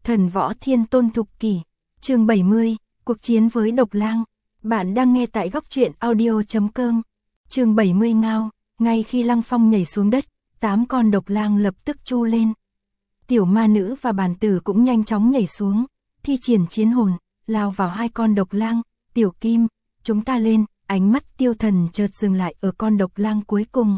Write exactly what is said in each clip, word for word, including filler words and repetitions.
Thần võ thiên tôn thục kỷ, chương bảy mươi, cuộc chiến với độc lang. Bạn đang nghe tại góc truyện audio chấm com. Chương bảy mươi ngao, ngay khi Lăng Phong nhảy xuống đất, tám con độc lang lập tức chu lên. Tiểu ma nữ và bản tử cũng nhanh chóng nhảy xuống, thi triển chiến hồn, lao vào hai con độc lang. Tiểu Kim, chúng ta lên. Ánh mắt Tiêu Thần chợt dừng lại ở con độc lang cuối cùng.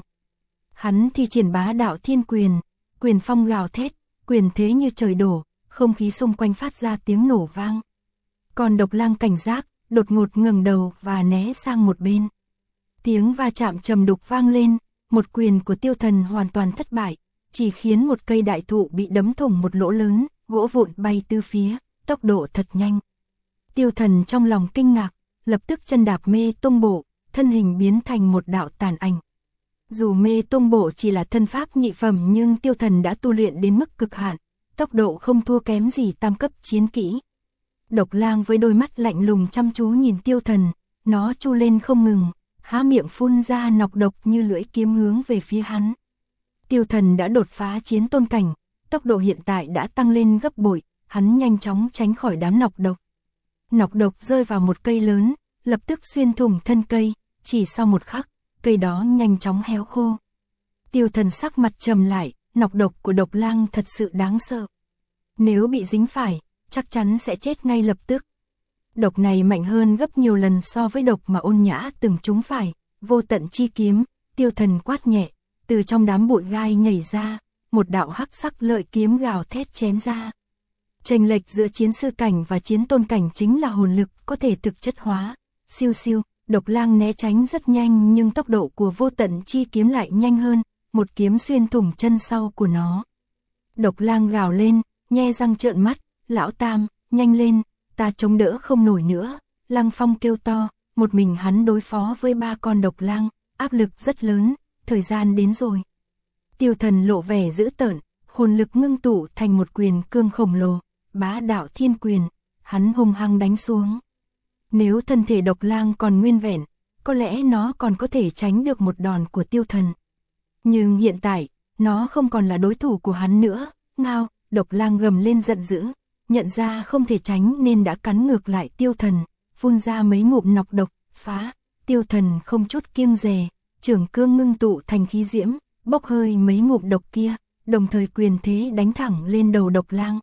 Hắn thi triển bá đạo thiên quyền, quyền phong gào thét, quyền thế như trời đổ, không khí xung quanh phát ra tiếng nổ vang. Con độc lang cảnh giác, đột ngột ngẩng đầu và né sang một bên. Tiếng va chạm trầm đục vang lên, một quyền của Tiêu Thần hoàn toàn thất bại, chỉ khiến một cây đại thụ bị đấm thủng một lỗ lớn, gỗ vụn bay tứ phía, tốc độ thật nhanh. Tiêu Thần trong lòng kinh ngạc, lập tức chân đạp mê tung bộ, thân hình biến thành một đạo tàn ảnh. Dù mê tung bộ chỉ là thân pháp nhị phẩm nhưng Tiêu Thần đã tu luyện đến mức cực hạn, tốc độ không thua kém gì tam cấp chiến kỹ. Độc lang với đôi mắt lạnh lùng chăm chú nhìn Tiêu Thần, nó chu lên không ngừng, há miệng phun ra nọc độc như lưỡi kiếm hướng về phía hắn. Tiêu Thần đã đột phá chiến tôn cảnh, tốc độ hiện tại đã tăng lên gấp bội, hắn nhanh chóng tránh khỏi đám nọc độc. Nọc độc rơi vào một cây lớn, lập tức xuyên thủng thân cây, chỉ sau một khắc, cây đó nhanh chóng héo khô. Tiêu Thần sắc mặt trầm lại, nọc độc của độc lang thật sự đáng sợ. Nếu bị dính phải, chắc chắn sẽ chết ngay lập tức. Độc này mạnh hơn gấp nhiều lần so với độc mà Ôn Nhã từng trúng phải. Vô tận chi kiếm, Tiêu Thần quát nhẹ, từ trong đám bụi gai nhảy ra, một đạo hắc sắc lợi kiếm gào thét chém ra. Chênh lệch giữa chiến sư cảnh và chiến tôn cảnh chính là hồn lực có thể thực chất hóa. Siêu siêu, độc lang né tránh rất nhanh nhưng tốc độ của vô tận chi kiếm lại nhanh hơn, một kiếm xuyên thủng chân sau của nó. Độc lang gào lên, nhe răng trợn mắt, lão tam, nhanh lên, ta chống đỡ không nổi nữa. Lăng Phong kêu to, một mình hắn đối phó với ba con độc lang, áp lực rất lớn, thời gian đến rồi. Tiêu Thần lộ vẻ dữ tợn, hồn lực ngưng tụ thành một quyền cương khổng lồ, bá đạo thiên quyền, hắn hung hăng đánh xuống. Nếu thân thể độc lang còn nguyên vẹn, có lẽ nó còn có thể tránh được một đòn của Tiêu Thần. Nhưng hiện tại, nó không còn là đối thủ của hắn nữa. Ngao, độc lang gầm lên giận dữ, nhận ra không thể tránh nên đã cắn ngược lại Tiêu Thần, phun ra mấy ngụm nọc độc, phá. Tiêu Thần không chút kiêng dè, trưởng cương ngưng tụ thành khí diễm, bốc hơi mấy ngụm độc kia, đồng thời quyền thế đánh thẳng lên đầu độc lang.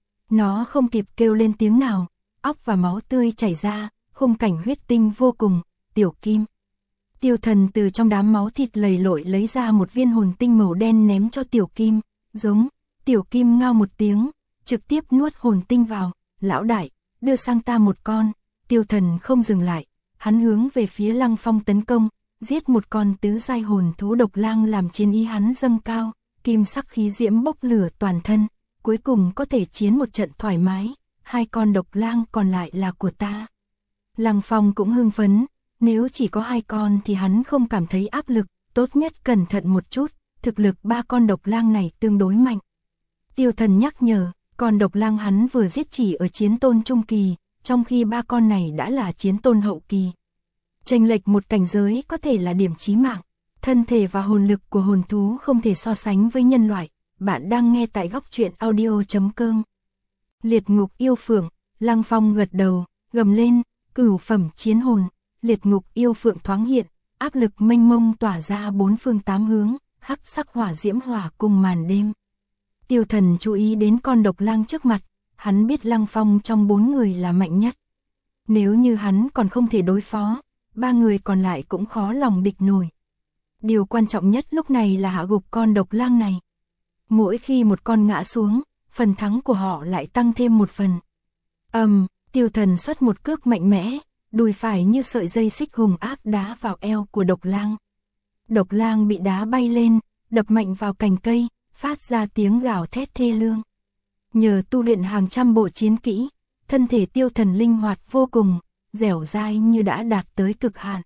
Nó không kịp kêu lên tiếng nào, óc và máu tươi chảy ra, khung cảnh huyết tinh vô cùng. Tiểu Kim. Tiêu Thần từ trong đám máu thịt lầy lội lấy ra một viên hồn tinh màu đen ném cho Tiểu Kim, giống. Tiểu Kim ngao một tiếng, trực tiếp nuốt hồn tinh vào. Lão đại, đưa sang ta một con. Tiêu Thần không dừng lại, hắn hướng về phía Lăng Phong tấn công, giết một con tứ giai hồn thú độc lang làm chiến ý hắn dâng cao, kim sắc khí diễm bốc lửa toàn thân, cuối cùng có thể chiến một trận thoải mái, hai con độc lang còn lại là của ta. Lăng Phong cũng hưng phấn, nếu chỉ có hai con thì hắn không cảm thấy áp lực, tốt nhất cẩn thận một chút, thực lực ba con độc lang này tương đối mạnh. Tiêu Thần nhắc nhở, con độc lang hắn vừa giết chỉ ở chiến tôn trung kỳ, trong khi ba con này đã là chiến tôn hậu kỳ. Chênh lệch một cảnh giới có thể là điểm chí mạng, thân thể và hồn lực của hồn thú không thể so sánh với nhân loại. Bạn đang nghe tại góc truyện audio chấm com. Liệt ngục yêu phượng, Lăng Phong gật đầu, gầm lên, cửu phẩm chiến hồn. Liệt ngục yêu phượng thoáng hiện, áp lực mênh mông tỏa ra bốn phương tám hướng, hắc sắc hỏa diễm hỏa cùng màn đêm. Tiêu Thần chú ý đến con độc lang trước mặt, hắn biết Lăng Phong trong bốn người là mạnh nhất. Nếu như hắn còn không thể đối phó, ba người còn lại cũng khó lòng địch nổi. Điều quan trọng nhất lúc này là hạ gục con độc lang này. Mỗi khi một con ngã xuống, phần thắng của họ lại tăng thêm một phần. Ầm, um, Tiêu Thần xuất một cước mạnh mẽ, đùi phải như sợi dây xích hùng ác đá vào eo của độc lang. Độc lang bị đá bay lên, đập mạnh vào cành cây, phát ra tiếng gào thét thê lương. Nhờ tu luyện hàng trăm bộ chiến kỹ, thân thể Tiêu Thần linh hoạt vô cùng, dẻo dai như đã đạt tới cực hạn.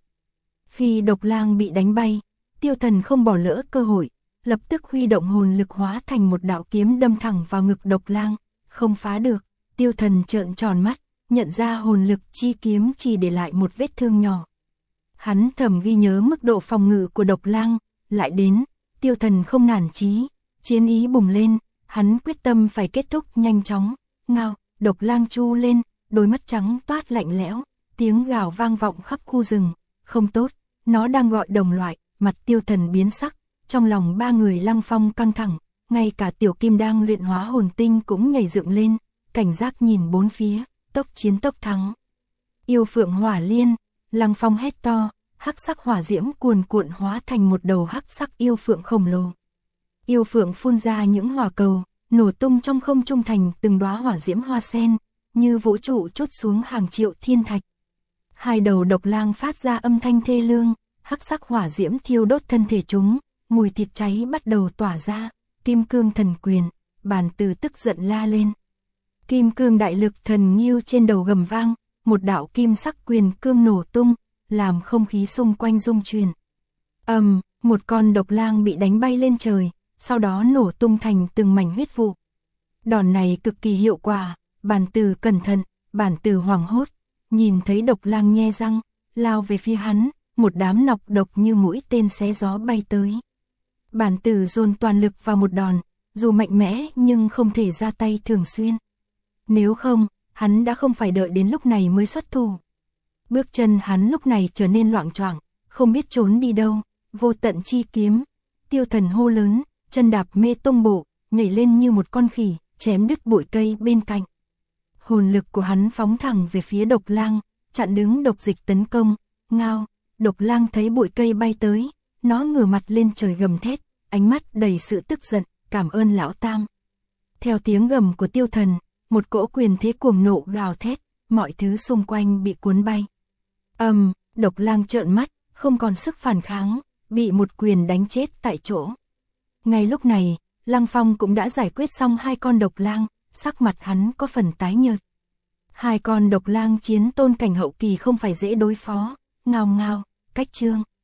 Khi độc lang bị đánh bay, Tiêu Thần không bỏ lỡ cơ hội, lập tức huy động hồn lực hóa thành một đạo kiếm đâm thẳng vào ngực độc lang, không phá được. Tiêu Thần trợn tròn mắt, nhận ra hồn lực chi kiếm chỉ để lại một vết thương nhỏ. Hắn thầm ghi nhớ mức độ phòng ngự của độc lang, lại đến, Tiêu Thần không nản chí, chiến ý bùng lên, hắn quyết tâm phải kết thúc nhanh chóng, ngao, độc lang chu lên, đôi mắt trắng toát lạnh lẽo, tiếng gào vang vọng khắp khu rừng, không tốt, nó đang gọi đồng loại, mặt Tiêu Thần biến sắc, trong lòng ba người Lăng Phong căng thẳng, ngay cả Tiểu Kim đang luyện hóa hồn tinh cũng nhảy dựng lên, cảnh giác nhìn bốn phía, tốc chiến tốc thắng. Yêu Phượng Hỏa Liên, Lăng Phong hét to, hắc sắc hỏa diễm cuồn cuộn hóa thành một đầu hắc sắc yêu phượng khổng lồ. Yêu phượng phun ra những hỏa cầu, nổ tung trong không trung thành từng đóa hỏa diễm hoa sen, như vũ trụ trút xuống hàng triệu thiên thạch. Hai đầu độc lang phát ra âm thanh thê lương, hắc sắc hỏa diễm thiêu đốt thân thể chúng, mùi thịt cháy bắt đầu tỏa ra. Kim cương thần quyền, Bản Tử tức giận la lên. Kim cương đại lực thần nghiêu trên đầu gầm vang, một đạo kim sắc quyền cương nổ tung, làm không khí xung quanh rung chuyển. Ầm, um, một con độc lang bị đánh bay lên trời, sau đó nổ tung thành từng mảnh huyết vụ. Đòn này cực kỳ hiệu quả, Bản Tử cẩn thận, Bản Tử hoảng hốt, nhìn thấy độc lang nhe răng, lao về phía hắn, một đám nọc độc như mũi tên xé gió bay tới. Bản Tử dồn toàn lực vào một đòn, dù mạnh mẽ nhưng không thể ra tay thường xuyên. Nếu không, hắn đã không phải đợi đến lúc này mới xuất thủ. Bước chân hắn lúc này trở nên loạng choạng, không biết trốn đi đâu, vô tận chi kiếm. Tiêu Thần hô lớn, chân đạp mê tung bộ, nhảy lên như một con khỉ, chém đứt bụi cây bên cạnh. Hồn lực của hắn phóng thẳng về phía độc lang, chặn đứng độc dịch tấn công. Ngao, độc lang thấy bụi cây bay tới, nó ngửa mặt lên trời gầm thét, ánh mắt đầy sự tức giận, cảm ơn lão tam. Theo tiếng gầm của Tiêu Thần, một cỗ quyền thế cuồng nộ gào thét, mọi thứ xung quanh bị cuốn bay. Ầm, um, độc lang trợn mắt, không còn sức phản kháng, bị một quyền đánh chết tại chỗ. Ngay lúc này, Lăng Phong cũng đã giải quyết xong hai con độc lang, sắc mặt hắn có phần tái nhợt. Hai con độc lang chiến tôn cảnh hậu kỳ không phải dễ đối phó, ngao ngao, cách chương.